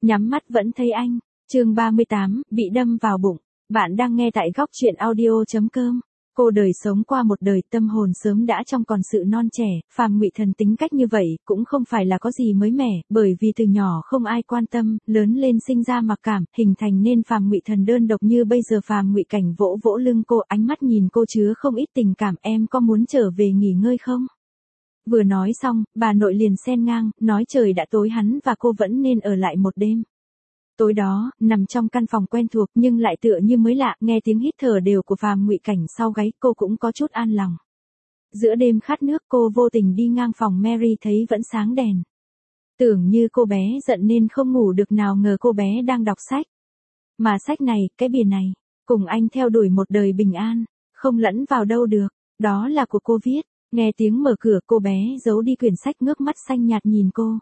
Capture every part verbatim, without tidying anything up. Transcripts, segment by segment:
nhắm mắt vẫn thấy anh. Chương ba mươi tám, bị đâm vào bụng. Bạn đang nghe tại góc truyện audio chấm com. Cô đời sống qua một đời tâm hồn sớm đã trong còn sự non trẻ, Phàm Ngụy Thần tính cách như vậy cũng không phải là có gì mới mẻ, bởi vì từ nhỏ không ai quan tâm, lớn lên sinh ra mặc cảm, hình thành nên Phàm Ngụy Thần đơn độc như bây giờ. Phàm Ngụy Cảnh vỗ vỗ lưng cô, ánh mắt nhìn cô chứa không ít tình cảm. Em có muốn trở về nghỉ ngơi không? Vừa nói xong, bà nội liền xen ngang, nói trời đã tối hắn và cô vẫn nên ở lại một đêm. Tối đó, nằm trong căn phòng quen thuộc nhưng lại tựa như mới lạ, nghe tiếng hít thở đều của Phàm Ngụy Cảnh sau gáy, cô cũng có chút an lòng. Giữa đêm khát nước, cô vô tình đi ngang phòng Mary thấy vẫn sáng đèn. Tưởng như cô bé giận nên không ngủ được, nào ngờ cô bé đang đọc sách. Mà sách này, cái bìa này, cùng anh theo đuổi một đời bình an, không lẫn vào đâu được, đó là của cô viết. Nghe tiếng mở cửa, cô bé giấu đi quyển sách, ngước mắt xanh nhạt nhìn cô.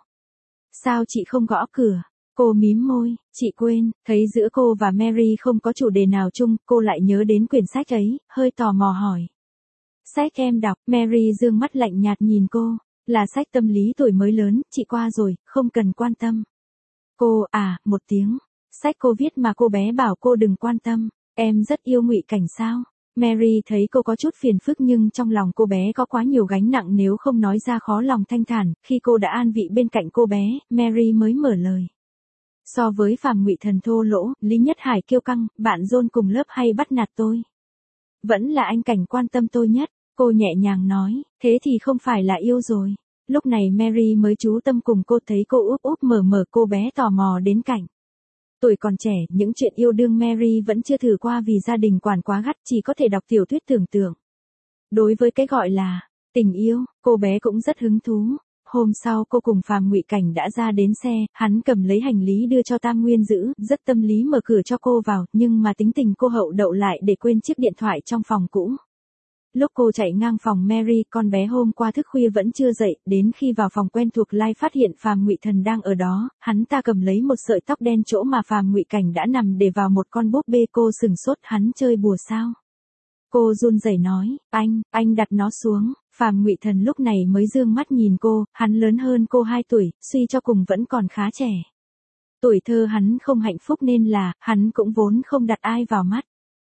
Sao chị không gõ cửa? Cô mím môi, chị quên, thấy giữa cô và Mary không có chủ đề nào chung, cô lại nhớ đến quyển sách ấy, hơi tò mò hỏi. Sách em đọc, Mary dương mắt lạnh nhạt nhìn cô, là sách tâm lý tuổi mới lớn, chị qua rồi, không cần quan tâm. Cô, à, một tiếng, sách cô viết mà cô bé bảo cô đừng quan tâm, em rất yêu Ngụy Cảnh sao? Mary thấy cô có chút phiền phức nhưng trong lòng cô bé có quá nhiều gánh nặng, nếu không nói ra khó lòng thanh thản. Khi cô đã an vị bên cạnh cô bé, Mary mới mở lời. So với Phàm Ngụy Thần thô lỗ, Lý Nhất Hải kiêu căng, bạn John cùng lớp hay bắt nạt tôi. Vẫn là anh Cảnh quan tâm tôi nhất, cô nhẹ nhàng nói, thế thì không phải là yêu rồi. Lúc này Mary mới chú tâm cùng cô, thấy cô úp úp mở mở, cô bé tò mò đến cạnh. Tuổi còn trẻ, những chuyện yêu đương Mary vẫn chưa thử qua vì gia đình quản quá gắt, chỉ có thể đọc tiểu thuyết tưởng tượng. Đối với cái gọi là tình yêu, cô bé cũng rất hứng thú. Hôm sau cô cùng Phàm Ngụy Cảnh đã ra đến xe, hắn cầm lấy hành lý đưa cho Tam Nguyên giữ, rất tâm lý mở cửa cho cô vào, nhưng mà tính tình cô hậu đậu lại để quên chiếc điện thoại trong phòng cũ. Lúc cô chạy ngang phòng Mary, con bé hôm qua thức khuya vẫn chưa dậy, đến khi vào phòng quen thuộc Lai phát hiện Phàm Ngụy Thần đang ở đó, hắn ta cầm lấy một sợi tóc đen chỗ mà Phàm Ngụy Cảnh đã nằm để vào một con búp bê. Cô sừng sốt, hắn chơi bùa sao? Cô run rẩy nói, anh, anh đặt nó xuống. Phàm Ngụy Thần lúc này mới dương mắt nhìn cô, hắn lớn hơn cô hai tuổi, suy cho cùng vẫn còn khá trẻ. Tuổi thơ hắn không hạnh phúc nên là, hắn cũng vốn không đặt ai vào mắt.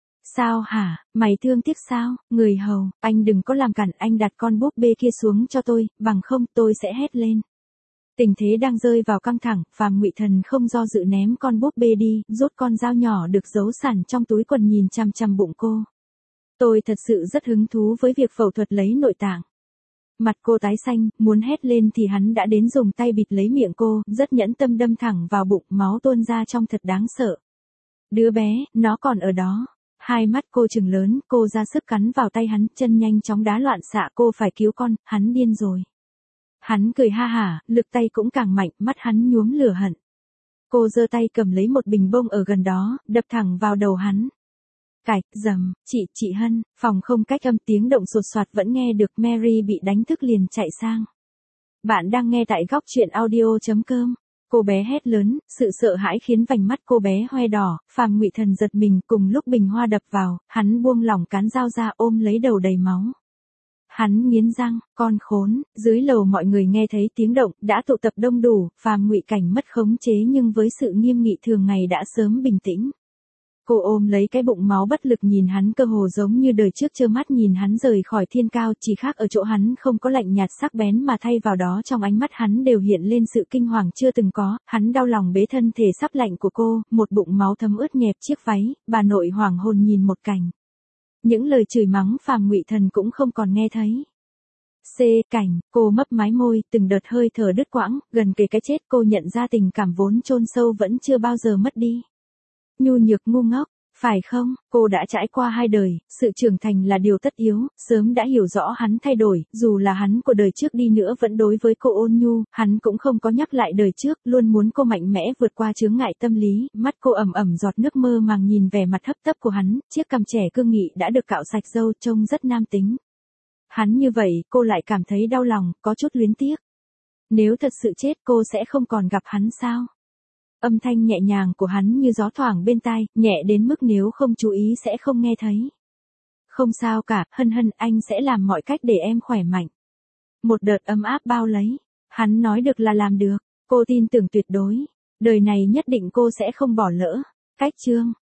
Sao hả, mày thương tiếc sao, người hầu, anh đừng có làm cản, anh đặt con búp bê kia xuống cho tôi, bằng không tôi sẽ hét lên. Tình thế đang rơi vào căng thẳng, Phàm Ngụy Thần không do dự ném con búp bê đi, rút con dao nhỏ được giấu sẵn trong túi quần nhìn chằm chằm bụng cô. Tôi thật sự rất hứng thú với việc phẫu thuật lấy nội tạng. Mặt cô tái xanh, muốn hét lên thì hắn đã đến dùng tay bịt lấy miệng cô, rất nhẫn tâm đâm thẳng vào bụng, máu tuôn ra trông thật đáng sợ. Đứa bé, nó còn ở đó. Hai mắt cô trừng lớn, cô ra sức cắn vào tay hắn, chân nhanh chóng đá loạn xạ, cô phải cứu con, hắn điên rồi. Hắn cười ha hả, lực tay cũng càng mạnh, mắt hắn nhuốm lửa hận. Cô giơ tay cầm lấy một bình bông ở gần đó, đập thẳng vào đầu hắn. Cạch, dầm, chị, chị Hân, phòng không cách âm, tiếng động sột soạt vẫn nghe được. Mary bị đánh thức liền chạy sang. Bạn đang nghe tại góc truyện audio chấm com. Cô bé hét lớn, sự sợ hãi khiến vành mắt cô bé hoe đỏ. Phàm Ngụy Thần giật mình, cùng lúc bình hoa đập vào, hắn buông lỏng cán dao ra, ôm lấy đầu đầy máu. Hắn nghiến răng, con khốn. Dưới lầu mọi người nghe thấy tiếng động, đã tụ tập đông đủ. Phàm Ngụy Cảnh mất khống chế nhưng với sự nghiêm nghị thường ngày đã sớm bình tĩnh. Cô ôm lấy cái bụng máu bất lực nhìn hắn, cơ hồ giống như đời trước trơ mắt nhìn hắn rời khỏi thiên cao, chỉ khác ở chỗ hắn không có lạnh nhạt sắc bén mà thay vào đó trong ánh mắt hắn đều hiện lên sự kinh hoàng chưa từng có. Hắn đau lòng bế thân thể sắp lạnh của cô, một bụng máu thấm ướt nhẹp chiếc váy, bà nội hoảng hồn nhìn một cảnh. Những lời chửi mắng Phàm Ngụy Thần cũng không còn nghe thấy. C. Cảnh, cô mấp mái môi, từng đợt hơi thở đứt quãng, gần kề cái chết. Cô nhận ra tình cảm vốn chôn sâu vẫn chưa bao giờ mất đi. Nhu nhược ngu ngốc, phải không? Cô đã trải qua hai đời, sự trưởng thành là điều tất yếu, sớm đã hiểu rõ hắn thay đổi, dù là hắn của đời trước đi nữa vẫn đối với cô ôn nhu, hắn cũng không có nhắc lại đời trước, luôn muốn cô mạnh mẽ vượt qua chướng ngại tâm lý. Mắt cô ẩm ẩm giọt nước, mơ màng nhìn vẻ mặt hấp tấp của hắn, chiếc cằm trẻ cương nghị đã được cạo sạch râu, trông rất nam tính. Hắn như vậy, cô lại cảm thấy đau lòng, có chút luyến tiếc. Nếu thật sự chết cô sẽ không còn gặp hắn sao? Âm thanh nhẹ nhàng của hắn như gió thoảng bên tai, nhẹ đến mức nếu không chú ý sẽ không nghe thấy. Không sao cả, Hân Hân, anh sẽ làm mọi cách để em khỏe mạnh. Một đợt ấm áp bao lấy. Hắn nói được là làm được, cô tin tưởng tuyệt đối. Đời này nhất định cô sẽ không bỏ lỡ. Cách chương